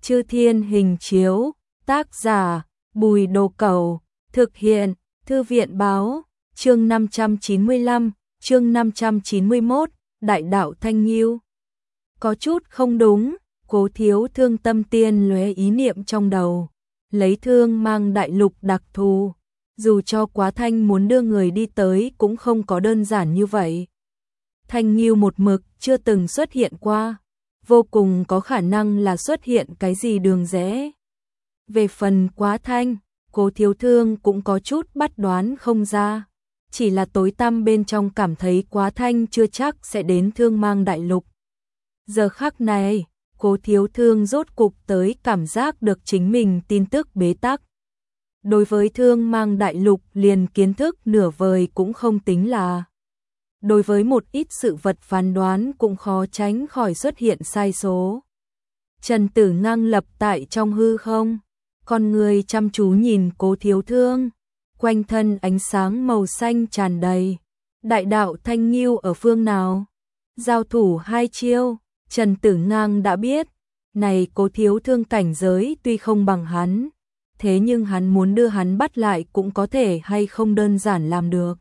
Chư Thiên Hình Chiếu, tác giả Bùi Đồ Cẩu, thực hiện Thư viện Báo, chương 595, chương 591, Đại đạo Thanh Nghiêu. Có chút không đúng, Cố Thiếu Thương tâm tiên lóe ý niệm trong đầu, lấy Thương Mang Đại Lục đặc thù, dù cho Quá Thanh muốn đưa người đi tới cũng không có đơn giản như vậy. Thanh Nghiêu một mực chưa từng xuất hiện qua, vô cùng có khả năng là xuất hiện cái gì đường rẽ. Về phần Quá Thanh, Cố Thiếu Thương cũng có chút bắt đoán không ra, chỉ là tối tăm bên trong cảm thấy Quá Thanh chưa chắc sẽ đến Thương Mang Đại Lục. Giờ khắc này, Cố Thiếu Thương rốt cục tới cảm giác được chính mình tin tức bế tắc. Đối với Thương Mang Đại Lục liền kiến thức nửa vời cũng không tính là. Đối với một ít sự vật phán đoán cũng khó tránh khỏi xuất hiện sai số. Trần Tử ngang lập tại trong hư không, con người chăm chú nhìn Cố Thiếu Thương, quanh thân ánh sáng màu xanh tràn đầy. Đại đạo Thanh Nghiêu ở phương nào? Giao thủ hai chiêu, Trần Tử ngang đã biết, này Cố Thiếu Thương cảnh giới tuy không bằng hắn, thế nhưng hắn muốn đưa hắn bắt lại cũng có thể hay không đơn giản làm được.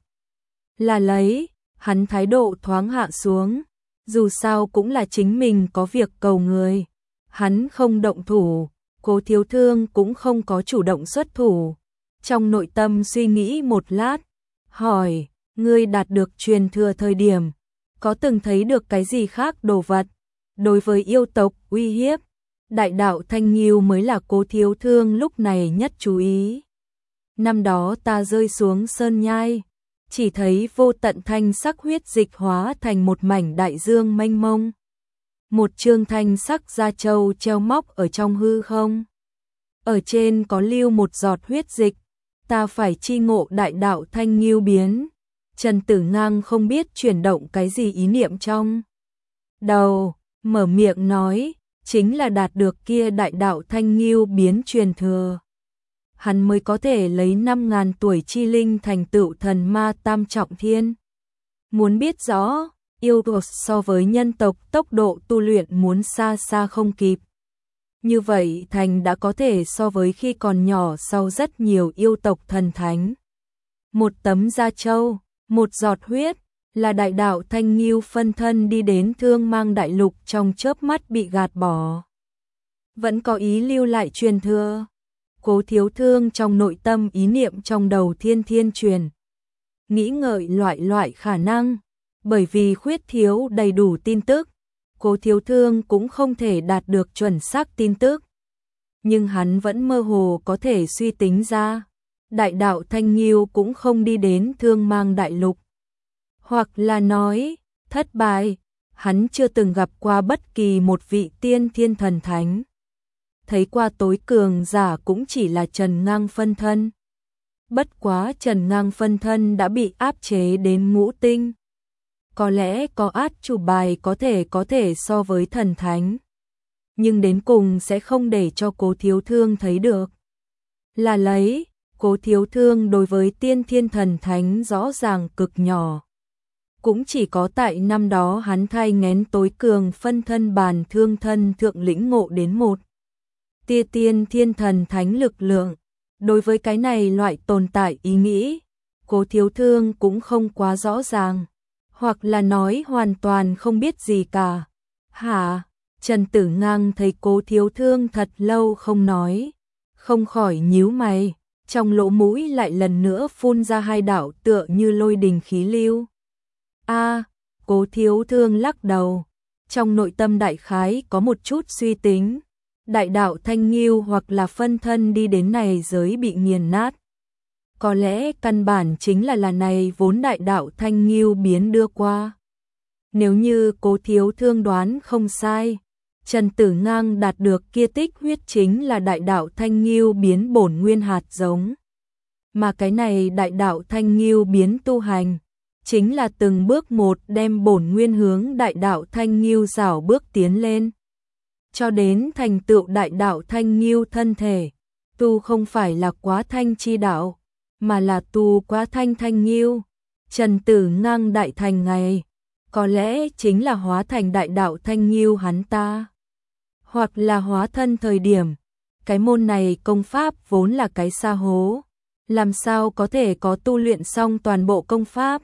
Là lấy, hắn thái độ thoáng hạ xuống, dù sao cũng là chính mình có việc cầu người. Hắn không động thủ, Cố Thiếu Thương cũng không có chủ động xuất thủ. Trong nội tâm suy nghĩ một lát, hỏi, ngươi đạt được truyền thừa thời điểm, có từng thấy được cái gì khác đồ vật? Đối với yêu tộc uy hiếp, Đại đạo Thanh Nghiêu mới là Cố Thiếu Thương lúc này nhất chú ý. Năm đó ta rơi xuống sơn nhai, chỉ thấy vô tận thanh sắc huyết dịch hóa thành một mảnh đại dương mênh mông. Một chương thanh sắc da trâu treo móc ở trong hư không. Ở trên có lưu một giọt huyết dịch, ta phải chi ngộ đại đạo Thanh Nghiêu biến. Trần Tử ngang không biết chuyển động cái gì ý niệm trong đầu, mở miệng nói, chính là đạt được kia đại đạo Thanh Nghiêu biến truyền thừa. Hắn mới có thể lấy 5.000 tuổi chi linh thành tựu thần ma tam trọng thiên. Muốn biết rõ, yêu tộc so với nhân tộc tốc độ tu luyện muốn xa xa không kịp. Như vậy thành đã có thể so với khi còn nhỏ sau rất nhiều yêu tộc thần thánh. Một tấm da trâu, một giọt huyết, là đại đạo Thanh Nghiêu phân thân đi đến Thương Mang Đại Lục trong chớp mắt bị gạt bỏ. Vẫn có ý lưu lại truyền thừa. Cố Thiếu Thương trong nội tâm ý niệm trong đầu thiên thiên truyền. Nghĩ ngợi loại khả năng, bởi vì khuyết thiếu đầy đủ tin tức, Cố Thiếu Thương cũng không thể đạt được chuẩn xác tin tức. Nhưng hắn vẫn mơ hồ có thể suy tính ra, đại đạo Thanh Nghiêu cũng không đi đến Thương Mang Đại Lục. Hoặc là nói, thất bại, hắn chưa từng gặp qua bất kỳ một vị tiên thiên thần thánh. Thấy qua tối cường giả cũng chỉ là Trần Ngang phân thân. Bất quá Trần Ngang phân thân đã bị áp chế đến ngũ tinh. Có lẽ có át chủ bài có thể so với thần thánh. Nhưng đến cùng sẽ không để cho Cố Thiếu Thương thấy được. Là lấy, Cố Thiếu Thương đối với tiên thiên thần thánh rõ ràng cực nhỏ. Cũng chỉ có tại năm đó hắn thay ngén tối cường phân thân bàn thương thân thượng lĩnh ngộ đến một tia tiên thiên thần thánh lực lượng. Đối với cái này loại tồn tại ý nghĩ, Cố Thiếu Thương cũng không quá rõ ràng, hoặc là nói hoàn toàn không biết gì cả. Hả? Trần Tử ngang thấy Cố Thiếu Thương thật lâu không nói, không khỏi nhíu mày, trong lỗ mũi lại lần nữa phun ra hai đạo tựa như lôi đình khí lưu. Cố Thiếu Thương lắc đầu, trong nội tâm đại khái có một chút suy tính. Đại đạo Thanh Nghiêu hoặc là phân thân đi đến này giới bị nghiền nát. Có lẽ căn bản chính là này vốn đại đạo Thanh Nghiêu biến đưa qua. Nếu như Cố Thiếu Thương đoán không sai, Trần Tử ngang đạt được kia tích huyết chính là đại đạo Thanh Nghiêu biến bổn nguyên hạt giống. Mà cái này đại đạo Thanh Nghiêu biến tu hành, chính là từng bước một đem bổn nguyên hướng đại đạo Thanh Nghiêu rảo bước tiến lên. Cho đến thành tựu đại đạo Thanh Nghiêu thân thể, tu không phải là Quá Thanh chi đạo, mà là tu Quá Thanh Thanh Nghiêu. Trần Tử ngang đại thành ngày, có lẽ chính là hóa thành đại đạo Thanh Nghiêu hắn ta. hoặc là hóa thân thời điểm. Cái môn này công pháp vốn là cái sa hố, làm sao có thể có tu luyện xong toàn bộ công pháp.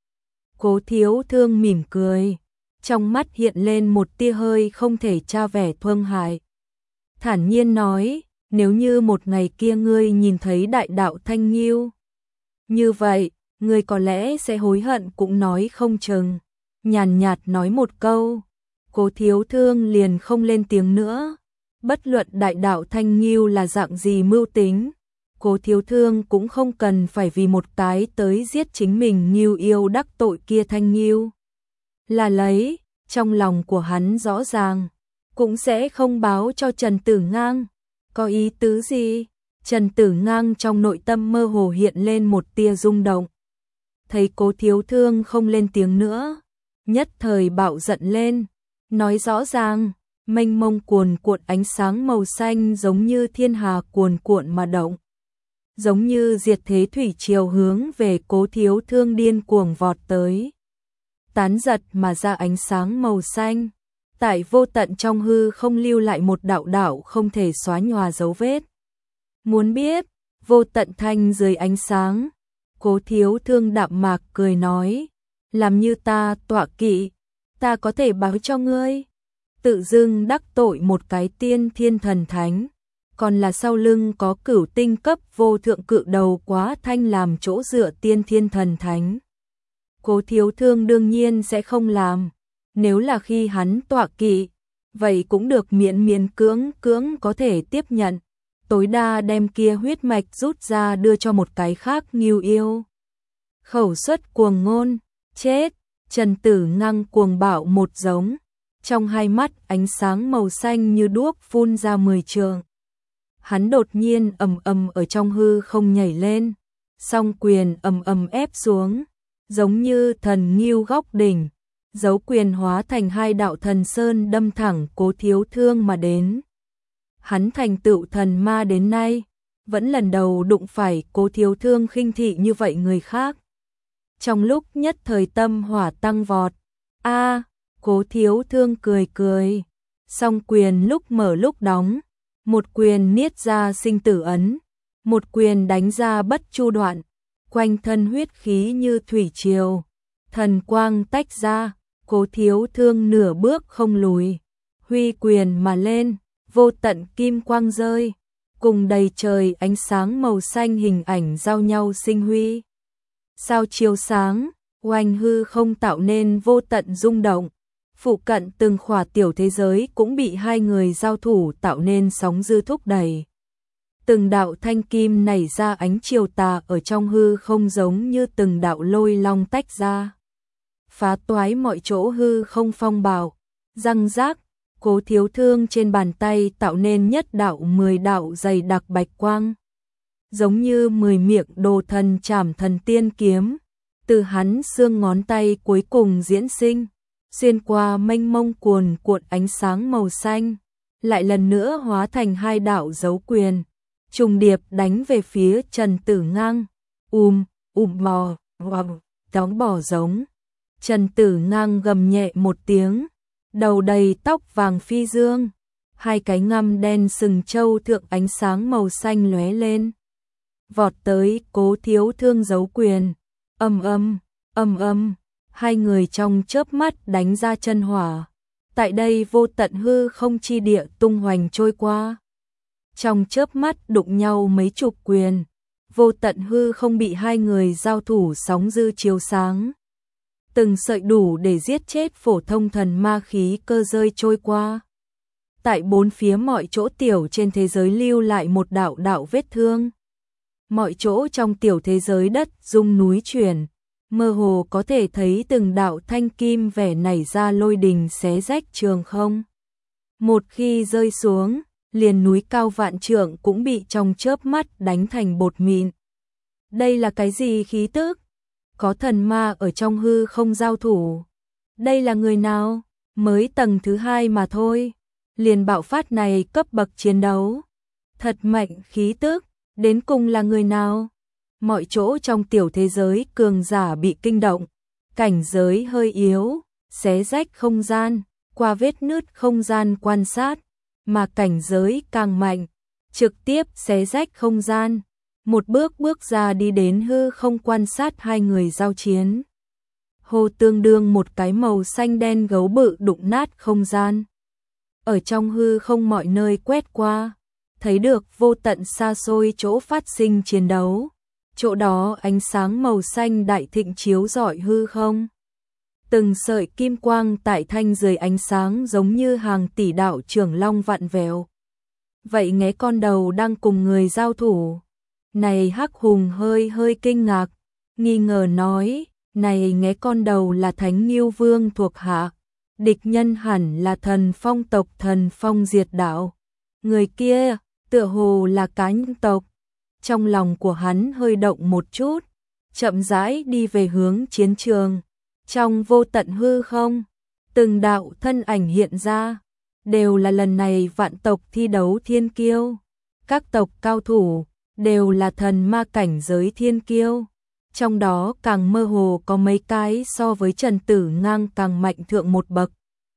Cố Thiếu Thương mỉm cười, trong mắt hiện lên một tia hơi không thể tra vẻ thương hại. Thản nhiên nói, nếu như một ngày kia ngươi nhìn thấy đại đạo Thanh Nghiêu, như vậy, ngươi có lẽ sẽ hối hận cũng nói không chừng. Nhàn nhạt nói một câu, Cố Thiếu Thương liền không lên tiếng nữa. Bất luận đại đạo Thanh Nghiêu là dạng gì mưu tính, Cố Thiếu Thương cũng không cần phải vì một cái tới giết chính mình Nghiêu yêu đắc tội kia Thanh Nghiêu. Là lấy, trong lòng của hắn rõ ràng, cũng sẽ không báo cho Trần Tử Ngang. Có ý tứ gì? Trần Tử Ngang trong nội tâm mơ hồ hiện lên một tia rung động. Thấy Cố Thiếu Thương không lên tiếng nữa, nhất thời bạo giận lên, nói rõ ràng, mênh mông cuồn cuộn ánh sáng màu xanh giống như thiên hà cuồn cuộn mà động. Giống như diệt thế thủy triều hướng về Cố Thiếu Thương điên cuồng vọt tới. Tán giật mà ra ánh sáng màu xanh, tại vô tận trong hư không lưu lại một đạo đạo không thể xóa nhòa dấu vết. Muốn biết, vô tận thanh dưới ánh sáng, Cố Thiếu Thương đạm mạc cười nói, làm như ta tọa kỵ, ta có thể báo cho ngươi. Tự dưng đắc tội một cái tiên thiên thần thánh, còn là sau lưng có cửu tinh cấp vô thượng cự đầu Quá Thanh làm chỗ dựa tiên thiên thần thánh. Cố Thiếu Thương đương nhiên sẽ không làm, nếu là khi hắn tọa kỵ, vậy cũng được miễn miễn cưỡng có thể tiếp nhận, tối đa đem kia huyết mạch rút ra đưa cho một cái khác Nghiêu yêu. Khẩu xuất cuồng ngôn, chết. Trần Tử Ngang cuồng bạo một giống, trong hai mắt ánh sáng màu xanh như đuốc phun ra 10 trường. Hắn đột nhiên ầm ầm ở trong hư không nhảy lên, song quyền ầm ầm ép xuống, giống như thần Nghiêu góc đỉnh, dấu quyền hóa thành hai đạo thần sơn đâm thẳng Cố Thiếu Thương mà đến. Hắn thành tựu thần ma đến nay, vẫn lần đầu đụng phải Cố Thiếu Thương khinh thị như vậy người khác. Trong lúc nhất thời tâm hỏa tăng vọt, Cố Thiếu Thương cười cười, song quyền lúc mở lúc đóng, một quyền niết ra sinh tử ấn, một quyền đánh ra bất chu đoạn, quanh thân huyết khí như thủy triều, thần quang tách ra, Cố Thiếu Thương nửa bước không lùi, huy quyền mà lên, vô tận kim quang rơi, cùng đầy trời ánh sáng màu xanh hình ảnh giao nhau sinh huy. Sao chiếu sáng, oanh hư không tạo nên vô tận rung động, phụ cận từng khỏa tiểu thế giới cũng bị hai người giao thủ tạo nên sóng dư thúc đẩy. Từng đạo thanh kim nảy ra ánh chiều tà ở trong hư không giống như từng đạo lôi long tách ra. Phá toái mọi chỗ hư không phong bạo, răng rác, Cố Thiếu Thương trên bàn tay tạo nên nhất đạo 10 đạo dày đặc bạch quang. Giống như 10 miệng đồ thần trảm thần tiên kiếm, từ hắn xương ngón tay cuối cùng diễn sinh, xuyên qua mênh mông cuồn cuộn ánh sáng màu xanh, lại lần nữa hóa thành hai đạo dấu quyền, trùng điệp đánh về phía Trần Tử Ngang. Mò, đóng bỏ giống. Trần Tử Ngang gầm nhẹ một tiếng, đầu đầy tóc vàng phi dương, hai cái ngăm đen sừng trâu thượng ánh sáng màu xanh lóe lên. Vọt tới Cố Thiếu Thương giấu quyền, hai người trong chớp mắt đánh ra chân hỏa. Tại đây vô tận hư không chi địa tung hoành trôi qua. Trong chớp mắt đụng nhau mấy chục quyền, vô tận hư không bị hai người giao thủ sóng dư chiếu sáng. Từng sợi đủ để giết chết phổ thông thần ma khí cơ rơi trôi qua. Tại bốn phía mọi chỗ tiểu trên thế giới lưu lại một đạo đạo vết thương. Mọi chỗ trong tiểu thế giới đất rung núi chuyển, mơ hồ có thể thấy từng đạo thanh kim vẻ nảy ra lôi đình xé rách trường không. Một khi rơi xuống, liền núi cao vạn trượng cũng bị trong chớp mắt đánh thành bột mịn. Đây là cái gì khí tức? Có thần ma ở trong hư không giao thủ. Đây là người nào? Mới tầng thứ 2 mà thôi. Liền bạo phát này cấp bậc chiến đấu. Thật mạnh khí tức, đến cùng là người nào? Mọi chỗ trong tiểu thế giới cường giả bị kinh động. Cảnh giới hơi yếu, xé rách không gian, qua vết nứt không gian quan sát. mà cảnh giới càng mạnh, trực tiếp xé rách không gian, một bước bước ra đi đến hư không quan sát hai người giao chiến. Hồ tương đương một cái màu xanh đen gấu bự đụng nát không gian. Ở trong hư không mọi nơi quét qua, thấy được vô tận xa xôi chỗ phát sinh chiến đấu. Chỗ đó ánh sáng màu xanh đại thịnh chiếu rọi hư không. Từng sợi kim quang tại thanh dưới ánh sáng giống như hàng tỷ đạo trưởng long vặn vẹo. Vậy nghe con đầu đang cùng người giao thủ. Này Hắc Hùng hơi kinh ngạc, nghi ngờ nói, này nghe con đầu là Thánh Ngưu Vương thuộc hạ. Địch nhân hẳn là Thần Phong tộc Thần Phong diệt đạo. Người kia, tựa hồ là cá nhân tộc. Trong lòng của hắn hơi động một chút, chậm rãi đi về hướng chiến trường. Trong vô tận hư không, từng đạo thân ảnh hiện ra, đều là lần này vạn tộc thi đấu thiên kiêu. Các tộc cao thủ, đều là thần ma cảnh giới thiên kiêu. Trong đó càng mơ hồ có mấy cái so với Trần Tử Ngang càng mạnh thượng một bậc.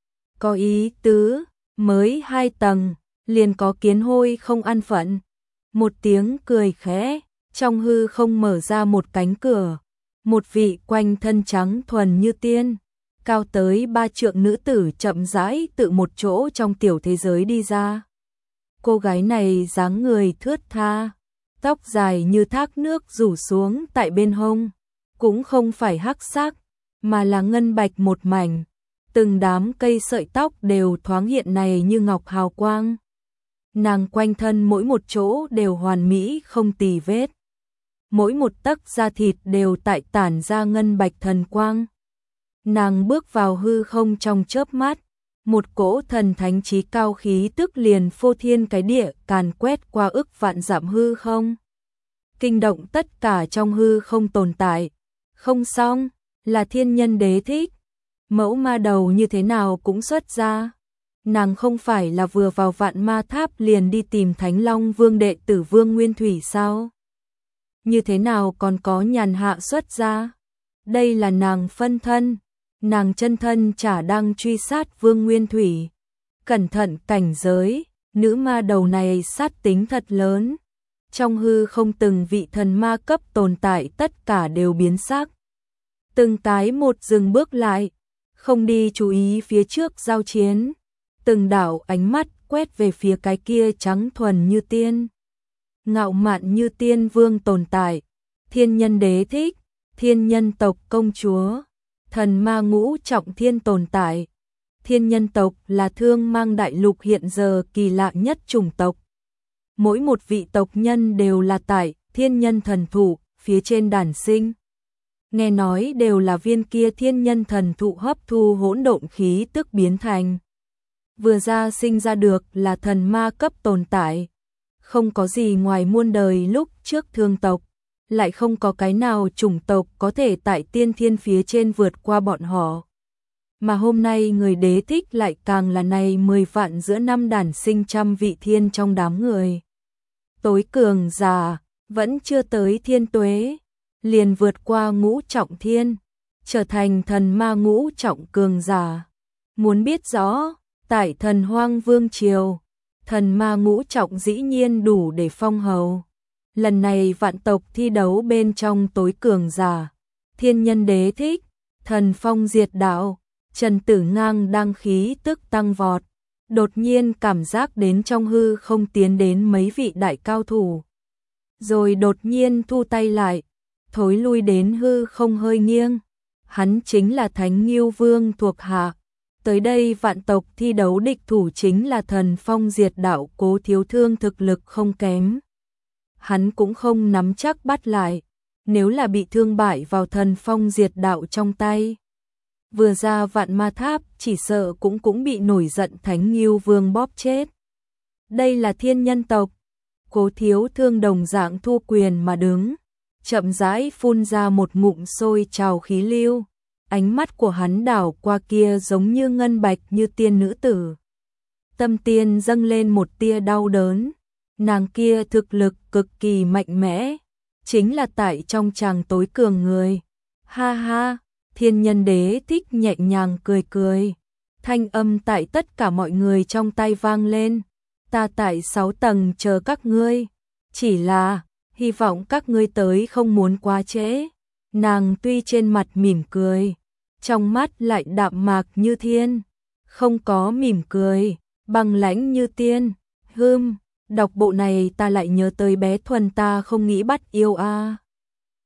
Có ý tứ, mới 2 tầng, liền có kiến hôi không an phận. Một tiếng cười khẽ, trong hư không mở ra một cánh cửa. Một vị quanh thân trắng thuần như tiên, cao tới 3 trượng nữ tử chậm rãi tự một chỗ trong tiểu thế giới đi ra. Cô gái này dáng người thướt tha, tóc dài như thác nước rủ xuống tại bên hông, cũng không phải hắc sắc, mà là ngân bạch một mảnh. Từng đám cây sợi tóc đều thoáng hiện này như ngọc hào quang. Nàng quanh thân mỗi một chỗ đều hoàn mỹ không tì vết. Mỗi một tấc da thịt đều tại tản ra ngân bạch thần quang. Nàng bước vào hư không trong chớp mắt, một cỗ thần thánh trí cao khí tức liền phô thiên cái địa càn quét qua ức vạn dặm hư không. Kinh động tất cả trong hư không tồn tại. Không xong, là thiên nhân đế thích. Mẫu ma đầu như thế nào cũng xuất ra. Nàng không phải là vừa vào vạn ma tháp liền đi tìm Thánh Long Vương đệ tử Vương Nguyên Thủy sao? Như thế nào còn có nhàn hạ xuất ra? Đây là nàng phân thân, nàng chân thân chả đang truy sát Vương Nguyên Thủy. Cẩn thận cảnh giới, nữ ma đầu này sát tính thật lớn. Trong hư không từng vị thần ma cấp tồn tại tất cả đều biến sắc. Từng cái một dừng bước lại, không đi chú ý phía trước giao chiến. Từng đạo ánh mắt quét về phía cái kia trắng thuần như tiên, ngạo mạn như tiên vương tồn tại. Thiên nhân đế thích, thiên nhân tộc công chúa, thần ma ngũ trọng thiên tồn tại. Thiên nhân tộc là thương mang đại lục hiện giờ kỳ lạ nhất chủng tộc. Mỗi một vị tộc nhân đều là tại thiên nhân thần thụ phía trên đản sinh. Nghe nói đều là viên kia thiên nhân thần thụ hấp thu hỗn độn khí tức biến thành. Vừa ra sinh ra được là thần ma cấp tồn tại. Không có gì ngoài muôn đời lúc trước thương tộc, lại không có cái nào chủng tộc có thể tại tiên thiên phía trên vượt qua bọn họ. Mà hôm nay người đế thích lại càng là này 10 vạn giữa năm đản sinh trăm vị thiên trong đám người. Tối cường giả, vẫn chưa tới thiên tuế, liền vượt qua ngũ trọng thiên, trở thành thần ma ngũ trọng cường giả. Muốn biết rõ, tại thần hoang vương triều, thần ma ngũ trọng dĩ nhiên đủ để phong hầu. Lần này vạn tộc thi đấu bên trong tối cường giả, thiên nhân đế thích, thần phong diệt đạo, Trần Tử Ngang đang khí tức tăng vọt. Đột nhiên cảm giác đến trong hư không tiến đến mấy vị đại cao thủ. Rồi đột nhiên thu tay lại, thối lui đến hư không hơi nghiêng. Hắn chính là Thánh Ngưu Vương thuộc hạ. Tới đây vạn tộc thi đấu địch thủ chính là thần phong diệt đạo Cố Thiếu Thương thực lực không kém. Hắn cũng không nắm chắc bắt lại, nếu là bị thương bại vào thần phong diệt đạo trong tay. Vừa ra vạn ma tháp chỉ sợ cũng bị nổi giận Thánh Ngưu Vương bóp chết. Đây là thiên nhân tộc. Cố Thiếu Thương đồng dạng thu quyền mà đứng, chậm rãi phun ra một ngụm sôi trào khí lưu. Ánh mắt của hắn đảo qua kia giống như ngân bạch như tiên nữ tử. Tâm tiên dâng lên một tia đau đớn. Nàng kia thực lực cực kỳ mạnh mẽ, chính là tại trong chàng tối cường người. Ha ha, thiên nhân đế thích nhẹ nhàng cười cười. Thanh âm tại tất cả mọi người trong tay vang lên. ta tại 6 tầng chờ các ngươi, chỉ là, hy vọng các ngươi tới không muốn quá trễ. Nàng tuy trên mặt mỉm cười, trong mắt lại đạm mạc như thiên, không có mỉm cười, băng lãnh như tiên. Đọc bộ này ta lại nhớ tới bé Thuần ta không nghĩ bắt yêu a.